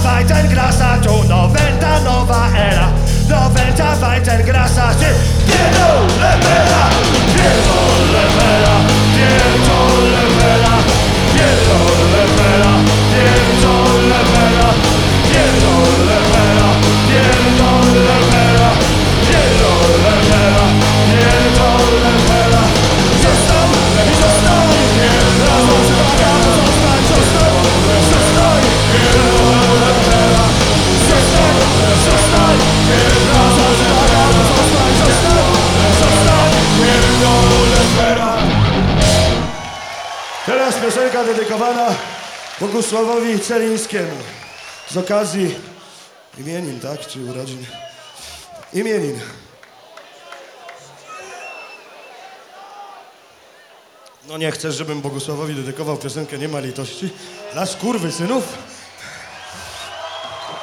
Weizengrasser, tu noventa nowa era. Noventa Weizengrasser, pierdolę mela, pierdolę mela, pierdolę mela, pierdolę mela, pierdolę mela, pierdolę mela, pierdolę mela, pierdolę mela, pierdolę mela. Zostań i zostań, teraz piosenka dedykowana Bogusławowi Celińskiemu z okazji imienin, tak? Czy urodzin? Imienin. No nie chcesz, żebym Bogusławowi dedykował piosenkę Nie ma litości? Dla skurwysynów?